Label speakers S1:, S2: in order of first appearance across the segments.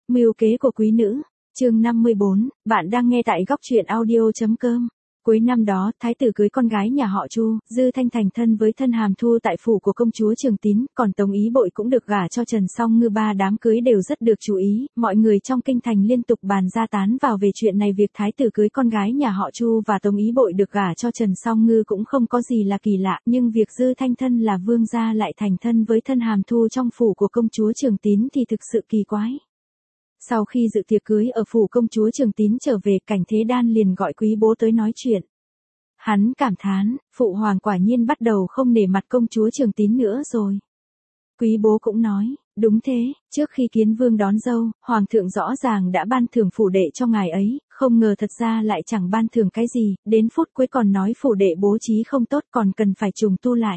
S1: Mưu kế của quý nữ, chương 54, bạn đang nghe tại góc truyện audio.com. Cuối năm đó, thái tử cưới con gái nhà họ Chu, Dư Thanh thành thân với Thân Hàm Thu tại phủ của công chúa Trường Tín, còn Tống Ý Bội cũng được gả cho Trần Song Ngư. Ba đám cưới đều rất được chú ý, mọi người trong kinh thành liên tục bàn ra tán vào về chuyện này. Việc thái tử cưới con gái nhà họ Chu và Tống Ý Bội được gả cho Trần Song Ngư cũng không có gì là kỳ lạ, nhưng việc Dư Thanh thân là vương gia lại thành thân với Thân Hàm Thu trong phủ của công chúa Trường Tín thì thực sự kỳ quái. Sau khi dự tiệc cưới ở phủ công chúa Trường Tín trở về, Cảnh Thế Đan liền gọi quý bố tới nói chuyện. Hắn cảm thán, phụ hoàng quả nhiên bắt đầu không nể mặt công chúa Trường Tín nữa rồi. Quý bố cũng nói, đúng thế, trước khi Kiến Vương đón dâu, hoàng thượng rõ ràng đã ban thưởng phủ đệ cho ngài ấy, không ngờ thật ra lại chẳng ban thưởng cái gì, đến phút cuối còn nói phủ đệ bố trí không tốt còn cần phải trùng tu lại.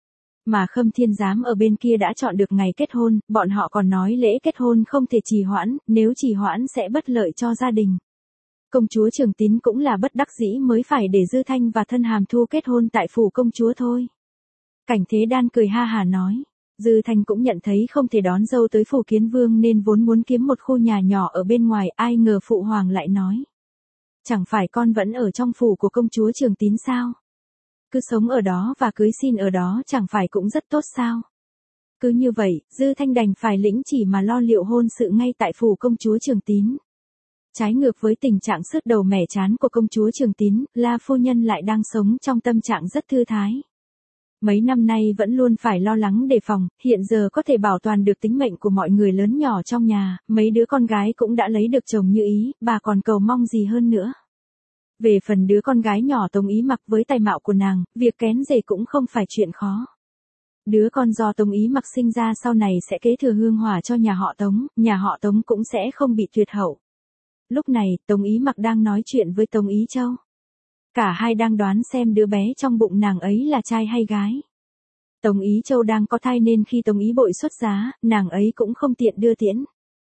S1: Mà Khâm Thiên Giám ở bên kia đã chọn được ngày kết hôn, bọn họ còn nói lễ kết hôn không thể trì hoãn, nếu trì hoãn sẽ bất lợi cho gia đình. Công chúa Trường Tín cũng là bất đắc dĩ mới phải để Dư Thanh và Thân Hàm Thu kết hôn tại phủ công chúa thôi. Cảnh Thế Đan cười ha hả nói, Dư Thanh cũng nhận thấy không thể đón dâu tới phủ Kiến Vương nên vốn muốn kiếm một khu nhà nhỏ ở bên ngoài, ai ngờ phụ hoàng lại nói. Chẳng phải con vẫn ở trong phủ của công chúa Trường Tín sao? Cứ sống ở đó và cưới xin ở đó chẳng phải cũng rất tốt sao? Cứ như vậy, Dư Thanh đành phải lĩnh chỉ mà lo liệu hôn sự ngay tại phủ công chúa Trường Tín. Trái ngược với tình trạng sứt đầu mẻ chán của công chúa Trường Tín, La phu nhân lại đang sống trong tâm trạng rất thư thái. Mấy năm nay vẫn luôn phải lo lắng đề phòng, hiện giờ có thể bảo toàn được tính mệnh của mọi người lớn nhỏ trong nhà, mấy đứa con gái cũng đã lấy được chồng như ý, bà còn cầu mong gì hơn nữa. Về phần đứa con gái nhỏ Tống Ý Mặc với tài mạo của nàng, việc kén rể cũng không phải chuyện khó. Đứa con do Tống Ý Mặc sinh ra sau này sẽ kế thừa hương hỏa cho nhà họ Tống cũng sẽ không bị tuyệt hậu. Lúc này, Tống Ý Mặc đang nói chuyện với Tống Ý Châu. Cả hai đang đoán xem đứa bé trong bụng nàng ấy là trai hay gái. Tống Ý Châu đang có thai nên khi Tống Ý Bội xuất giá, nàng ấy cũng không tiện đưa tiễn.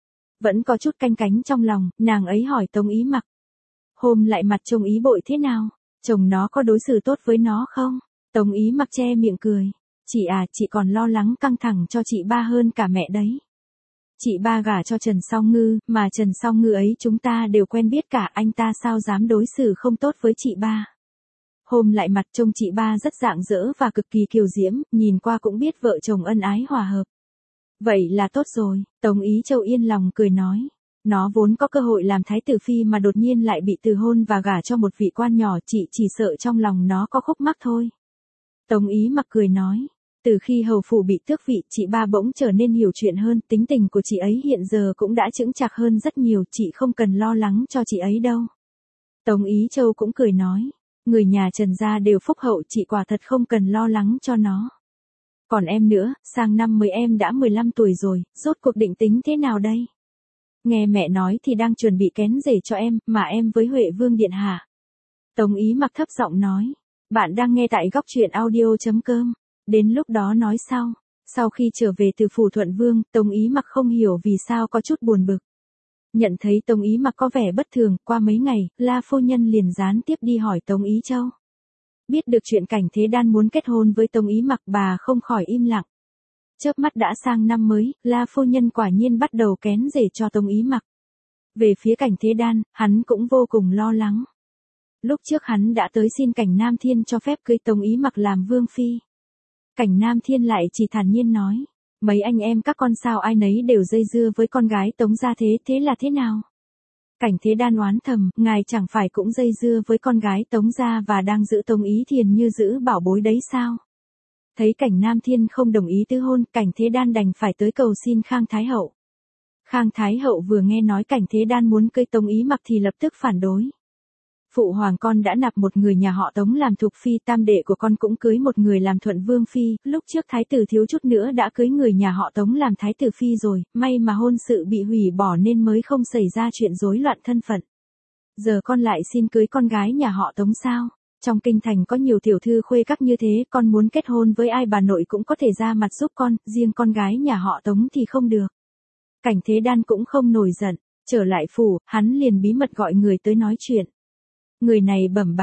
S1: Vẫn có chút canh cánh trong lòng, nàng ấy hỏi Tống Ý Mặc. Hôm lại mặt chồng Ý Bội thế nào? Chồng nó có đối xử tốt với nó không? Tống Ý Mặc che miệng cười. Chị còn lo lắng căng thẳng cho chị ba hơn cả mẹ đấy. Chị ba gả cho Trần Song Ngư, mà Trần Song Ngư ấy chúng ta đều quen biết cả, anh ta sao dám đối xử không tốt với chị ba. Hôm lại mặt trông chị ba rất rạng rỡ và cực kỳ kiều diễm, nhìn qua cũng biết vợ chồng ân ái hòa hợp. Vậy là tốt rồi, Tống Ý Châu yên lòng cười nói. Nó vốn có cơ hội làm thái tử phi mà đột nhiên lại bị từ hôn và gả cho một vị quan nhỏ, chị chỉ sợ trong lòng nó có khúc mắc thôi. Tống Ý Mặc cười nói. Từ khi hầu phủ bị tước vị, chị ba bỗng trở nên hiểu chuyện hơn, tính tình của chị ấy hiện giờ cũng đã chững chạc hơn rất nhiều, chị không cần lo lắng cho chị ấy đâu. Tống Ý Châu cũng cười nói, người nhà Trần gia đều phúc hậu, chị quả thật không cần lo lắng cho nó. Còn em nữa, sang năm mới em đã 15 tuổi rồi, rốt cuộc định tính thế nào đây? Nghe mẹ nói thì đang chuẩn bị kén rể cho em, mà em với Huệ Vương điện hạ. Tống Ý Mặc thấp giọng nói, bạn đang nghe tại góc truyện audio.com. Đến lúc đó nói sau khi trở về từ phủ Thuận Vương, Tống Ý Mặc không hiểu vì sao có chút buồn bực. Nhận thấy Tống Ý Mặc có vẻ bất thường, qua mấy ngày, La phu nhân liền gián tiếp đi hỏi Tống Ý Châu. Biết được chuyện Cảnh Thế Đan muốn kết hôn với Tống Ý Mặc, bà không khỏi im lặng. Chớp mắt đã sang năm mới, La phu nhân quả nhiên bắt đầu kén rể cho Tống Ý Mặc. Về phía Cảnh Thế Đan, hắn cũng vô cùng lo lắng. Lúc trước hắn đã tới xin Cảnh Nam Thiên cho phép cưới Tống Ý Mặc làm vương phi. Cảnh Nam Thiên lại chỉ thản nhiên nói, mấy anh em các con sao ai nấy đều dây dưa với con gái Tống gia thế là thế nào? Cảnh Thế Đan oán thầm, ngài chẳng phải cũng dây dưa với con gái Tống gia và đang giữ Tống Ý Thiền như giữ bảo bối đấy sao? Thấy Cảnh Nam Thiên không đồng ý tứ hôn, Cảnh Thế Đan đành phải tới cầu xin Khang Thái Hậu. Khang Thái Hậu vừa nghe nói Cảnh Thế Đan muốn cưới Tống Ý Mặc thì lập tức phản đối. Phụ hoàng con đã nạp một người nhà họ Tống làm thục phi, tam đệ của con cũng cưới một người làm thuận vương phi, lúc trước thái tử thiếu chút nữa đã cưới người nhà họ Tống làm thái tử phi rồi, may mà hôn sự bị hủy bỏ nên mới không xảy ra chuyện rối loạn thân phận. Giờ con lại xin cưới con gái nhà họ Tống sao? Trong kinh thành có nhiều tiểu thư khuê các như thế, con muốn kết hôn với ai bà nội cũng có thể ra mặt giúp con, riêng con gái nhà họ Tống thì không được. Cảnh Thế Đan cũng không nổi giận, trở lại phủ, hắn liền bí mật gọi người tới nói chuyện. Người này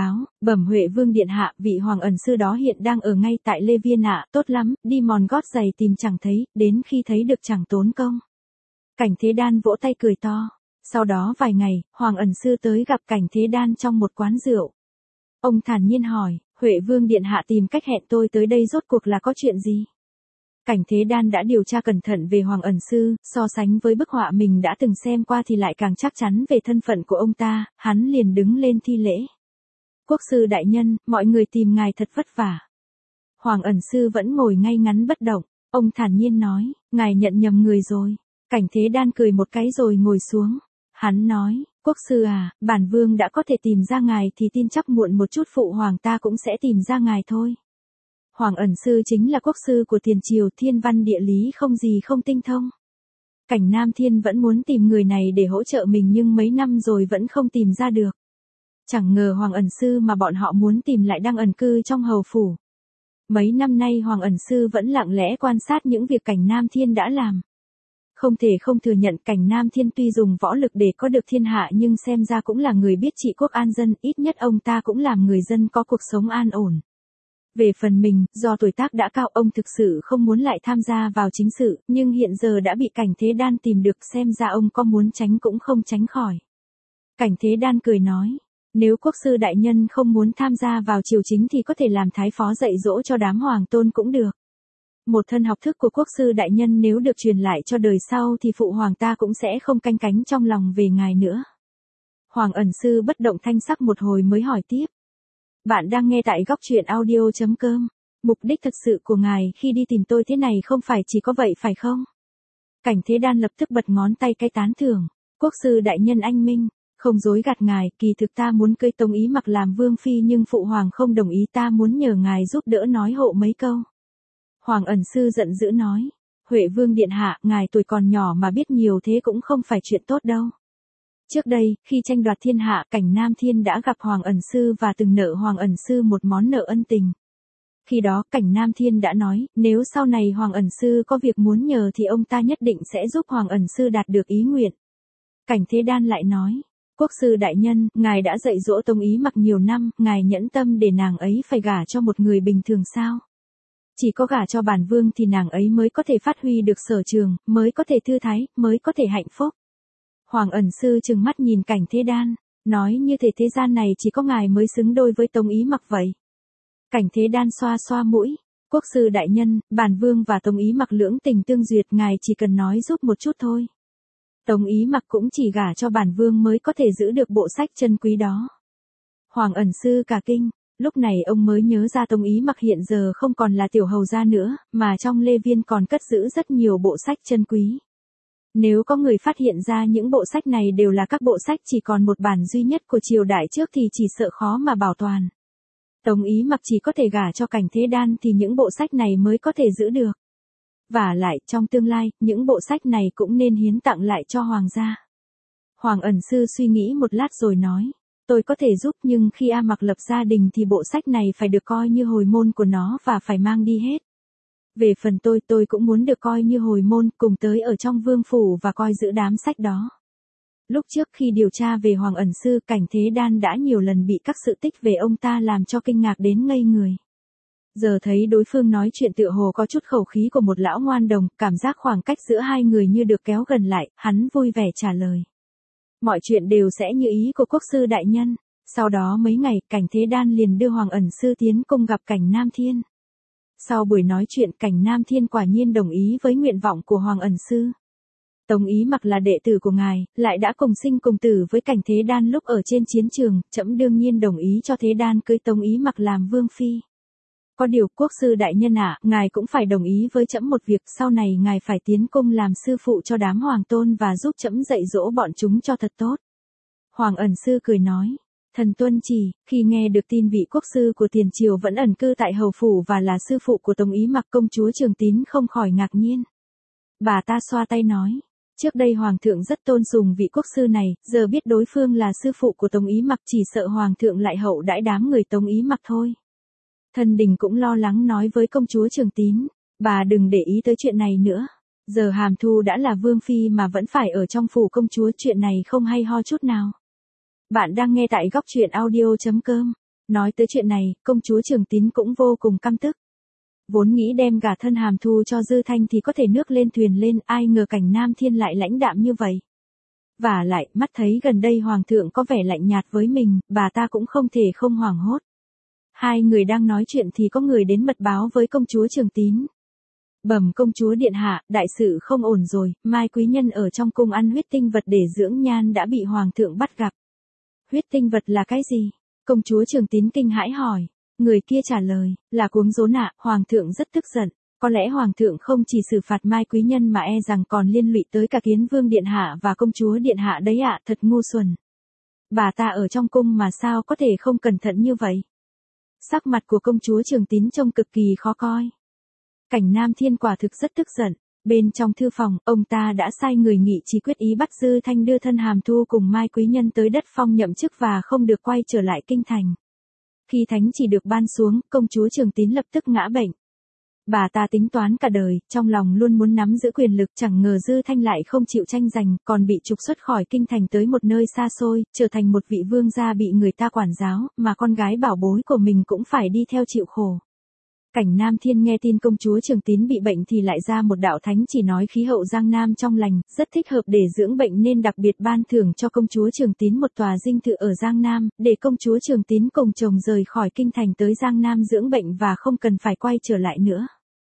S1: bẩm Huệ Vương điện hạ, vị hoàng ẩn sư đó hiện đang ở ngay tại Lê Viên ạ, tốt lắm, đi mòn gót giày tìm chẳng thấy, đến khi thấy được chẳng tốn công. Cảnh Thế Đan vỗ tay cười to. Sau đó vài ngày, Hoàng ẩn sư tới gặp Cảnh Thế Đan trong một quán rượu. Ông thản nhiên hỏi, Huệ Vương điện hạ tìm cách hẹn tôi tới đây rốt cuộc là có chuyện gì? Cảnh Thế Đan đã điều tra cẩn thận về Hoàng ẩn sư, so sánh với bức họa mình đã từng xem qua thì lại càng chắc chắn về thân phận của ông ta, hắn liền đứng lên thi lễ. Quốc sư đại nhân, mọi người tìm ngài thật vất vả. Hoàng ẩn sư vẫn ngồi ngay ngắn bất động, ông thản nhiên nói, ngài nhận nhầm người rồi. Cảnh Thế Đan cười một cái rồi ngồi xuống. Hắn nói, quốc sư à, bản vương đã có thể tìm ra ngài thì tin chắc muộn một chút phụ hoàng ta cũng sẽ tìm ra ngài thôi. Hoàng ẩn sư chính là quốc sư của tiền triều, thiên văn địa lý không gì không tinh thông. Cảnh Nam Thiên vẫn muốn tìm người này để hỗ trợ mình nhưng mấy năm rồi vẫn không tìm ra được. Chẳng ngờ Hoàng ẩn sư mà bọn họ muốn tìm lại đang ẩn cư trong hầu phủ. Mấy năm nay Hoàng ẩn sư vẫn lặng lẽ quan sát những việc Cảnh Nam Thiên đã làm. Không thể không thừa nhận Cảnh Nam Thiên tuy dùng võ lực để có được thiên hạ nhưng xem ra cũng là người biết trị quốc an dân, ít nhất ông ta cũng làm người dân có cuộc sống an ổn. Về phần mình, do tuổi tác đã cao ông thực sự không muốn lại tham gia vào chính sự, nhưng hiện giờ đã bị Cảnh Thế Đan tìm được xem ra ông có muốn tránh cũng không tránh khỏi. Cảnh Thế Đan cười nói, nếu quốc sư đại nhân không muốn tham gia vào triều chính thì có thể làm thái phó dạy dỗ cho đám hoàng tôn cũng được. Một thân học thức của quốc sư đại nhân nếu được truyền lại cho đời sau thì phụ hoàng ta cũng sẽ không canh cánh trong lòng về ngài nữa. Hoàng ẩn sư bất động thanh sắc một hồi mới hỏi tiếp. Bạn đang nghe tại góc truyện audio.com. Mục đích thật sự của ngài khi đi tìm tôi thế này không phải chỉ có vậy phải không? Cảnh Thế Đan lập tức bật ngón tay cái tán thưởng. Quốc sư đại nhân anh minh, không dối gạt ngài, kỳ thực ta muốn cưới Tống Ý Mặc làm vương phi nhưng phụ hoàng không đồng ý, ta muốn nhờ ngài giúp đỡ nói hộ mấy câu. Hoàng ẩn sư giận dữ nói, Huệ Vương điện hạ, ngài tuổi còn nhỏ mà biết nhiều thế cũng không phải chuyện tốt đâu. Trước đây, khi tranh đoạt thiên hạ, Cảnh Nam Thiên đã gặp Hoàng ẩn sư và từng nợ Hoàng ẩn sư một món nợ ân tình. Khi đó, Cảnh Nam Thiên đã nói, nếu sau này Hoàng ẩn sư có việc muốn nhờ thì ông ta nhất định sẽ giúp Hoàng ẩn sư đạt được ý nguyện. Cảnh Thế Đan lại nói, quốc sư đại nhân, ngài đã dạy dỗ Tống Ý Mặc nhiều năm, ngài nhẫn tâm để nàng ấy phải gả cho một người bình thường sao? Chỉ có gả cho bản vương thì nàng ấy mới có thể phát huy được sở trường, mới có thể thư thái, mới có thể hạnh phúc. Hoàng ẩn sư trừng mắt nhìn Cảnh Thế Đan, nói như thể thế gian này chỉ có ngài mới xứng đôi với Tống Ý Mặc vậy. Cảnh Thế Đan xoa xoa mũi, quốc sư đại nhân, bản vương và Tống Ý Mặc lưỡng tình tương duyệt, ngài chỉ cần nói giúp một chút thôi. Tống Ý Mặc cũng chỉ gả cho bản vương mới có thể giữ được bộ sách chân quý đó. Hoàng ẩn sư cả kinh, lúc này ông mới nhớ ra Tống Ý Mặc hiện giờ không còn là tiểu hầu gia nữa, mà trong Lê Viên còn cất giữ rất nhiều bộ sách chân quý. Nếu có người phát hiện ra những bộ sách này đều là các bộ sách chỉ còn một bản duy nhất của triều đại trước thì chỉ sợ khó mà bảo toàn. Tống Ý Mặc chỉ có thể gả cho Cảnh Thế Đan thì những bộ sách này mới có thể giữ được. Và lại, trong tương lai, những bộ sách này cũng nên hiến tặng lại cho hoàng gia. Hoàng ẩn sư suy nghĩ một lát rồi nói, tôi có thể giúp nhưng khi A Mặc lập gia đình thì bộ sách này phải được coi như hồi môn của nó và phải mang đi hết. Về phần tôi cũng muốn được coi như hồi môn, cùng tới ở trong vương phủ và coi giữ đám sách đó. Lúc trước khi điều tra về Hoàng ẩn sư, Cảnh Thế Đan đã nhiều lần bị các sự tích về ông ta làm cho kinh ngạc đến ngây người. Giờ thấy đối phương nói chuyện tựa hồ có chút khẩu khí của một lão ngoan đồng, cảm giác khoảng cách giữa hai người như được kéo gần lại, hắn vui vẻ trả lời. Mọi chuyện đều sẽ như ý của quốc sư đại nhân. Sau đó mấy ngày, Cảnh Thế Đan liền đưa Hoàng ẩn sư tiến cung gặp Cảnh Nam Thiên. Sau buổi nói chuyện, Cảnh Nam Thiên quả nhiên đồng ý với nguyện vọng của Hoàng ẩn sư. Tống Ý Mặc là đệ tử của ngài, lại đã cùng sinh cùng tử với Cảnh Thế Đan lúc ở trên chiến trường, trẫm đương nhiên đồng ý cho Thế Đan cưới Tống Ý Mặc làm vương phi. Có điều, quốc sư đại nhân ạ, ngài cũng phải đồng ý với trẫm một việc, sau này ngài phải tiến cung làm sư phụ cho đám hoàng tôn và giúp trẫm dạy dỗ bọn chúng cho thật tốt. Hoàng ẩn sư cười nói, thần tuân chỉ. Khi nghe được tin vị quốc sư của tiền triều vẫn ẩn cư tại hầu phủ và là sư phụ của Tống Ý Mặc, công chúa Trường Tín không khỏi ngạc nhiên. Bà ta xoa tay nói, trước đây hoàng thượng rất tôn sùng vị quốc sư này, giờ biết đối phương là sư phụ của Tống Ý Mặc chỉ sợ hoàng thượng lại hậu đãi đám người Tống Ý Mặc thôi. Thần đình cũng lo lắng nói với công chúa Trường Tín, bà đừng để ý tới chuyện này nữa. Giờ Hàm Thu đã là vương phi mà vẫn phải ở trong phủ công chúa, chuyện này không hay ho chút nào. Bạn đang nghe tại góc truyện audio.com. Nói tới chuyện này, công chúa Trường Tín cũng vô cùng căm tức. Vốn nghĩ đem gả thân Hàm Thu cho Dư Thanh thì có thể nước lên thuyền lên, ai ngờ Cảnh Nam Thiên lại lãnh đạm như vậy. Và lại, mắt thấy gần đây Hoàng thượng có vẻ lạnh nhạt với mình, bà ta cũng không thể không hoảng hốt. Hai người đang nói chuyện thì có người đến mật báo với công chúa Trường Tín. Bẩm công chúa điện hạ, đại sự không ổn rồi, Mai quý nhân ở trong cung ăn huyết tinh vật để dưỡng nhan đã bị Hoàng thượng bắt gặp. Huyết tinh vật là cái gì? Công chúa Trường Tín kinh hãi hỏi. Người kia trả lời, là cuống rốn ạ, Hoàng thượng rất tức giận. Có lẽ Hoàng thượng không chỉ xử phạt Mai quý nhân mà e rằng còn liên lụy tới cả Kiến Vương điện hạ và công chúa điện hạ đấy ạ, thật ngu xuẩn. Bà ta ở trong cung mà sao có thể không cẩn thận như vậy? Sắc mặt của công chúa Trường Tín trông cực kỳ khó coi. Cảnh Nam Thiên quả thực rất tức giận. Bên trong thư phòng, ông ta đã sai người nghị trí quyết ý bắt Dư Thanh đưa thân Hàm Thu cùng Mai quý nhân tới đất phong nhậm chức và không được quay trở lại kinh thành. Khi thánh chỉ được ban xuống, công chúa Trường Tín lập tức ngã bệnh. Bà ta tính toán cả đời, trong lòng luôn muốn nắm giữ quyền lực, chẳng ngờ Dư Thanh lại không chịu tranh giành, còn bị trục xuất khỏi kinh thành tới một nơi xa xôi, trở thành một vị vương gia bị người ta quản giáo, mà con gái bảo bối của mình cũng phải đi theo chịu khổ. Cảnh Nam Thiên nghe tin công chúa Trường Tín bị bệnh thì lại ra một đạo thánh chỉ nói khí hậu Giang Nam trong lành, rất thích hợp để dưỡng bệnh nên đặc biệt ban thưởng cho công chúa Trường Tín một tòa dinh thự ở Giang Nam, để công chúa Trường Tín cùng chồng rời khỏi kinh thành tới Giang Nam dưỡng bệnh và không cần phải quay trở lại nữa.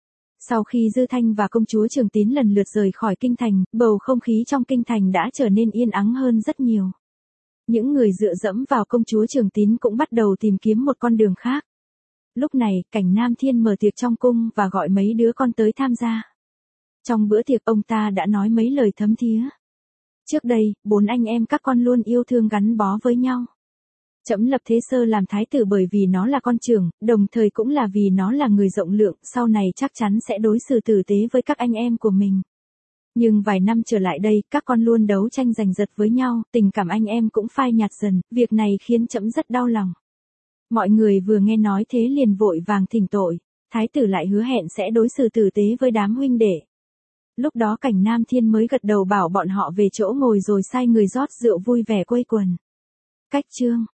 S1: Sau khi Dư Thanh và công chúa Trường Tín lần lượt rời khỏi kinh thành, bầu không khí trong kinh thành đã trở nên yên ắng hơn rất nhiều. Những người dựa dẫm vào công chúa Trường Tín cũng bắt đầu tìm kiếm một con đường khác. Lúc này, Cảnh Nam Thiên mở tiệc trong cung và gọi mấy đứa con tới tham gia. Trong bữa tiệc ông ta đã nói mấy lời thấm thía. Trước đây, 4 anh em các con luôn yêu thương gắn bó với nhau. Trẫm lập Thế Sơ làm thái tử bởi vì nó là con trưởng, đồng thời cũng là vì nó là người rộng lượng, sau này chắc chắn sẽ đối xử tử tế với các anh em của mình. Nhưng vài năm trở lại đây, các con luôn đấu tranh giành giật với nhau, tình cảm anh em cũng phai nhạt dần, việc này khiến trẫm rất đau lòng. Mọi người vừa nghe nói thế liền vội vàng thỉnh tội, thái tử lại hứa hẹn sẽ đối xử tử tế với đám huynh đệ. Lúc đó Cảnh Nam Thiên mới gật đầu bảo bọn họ về chỗ ngồi rồi sai người rót rượu vui vẻ quây quần. Cách chương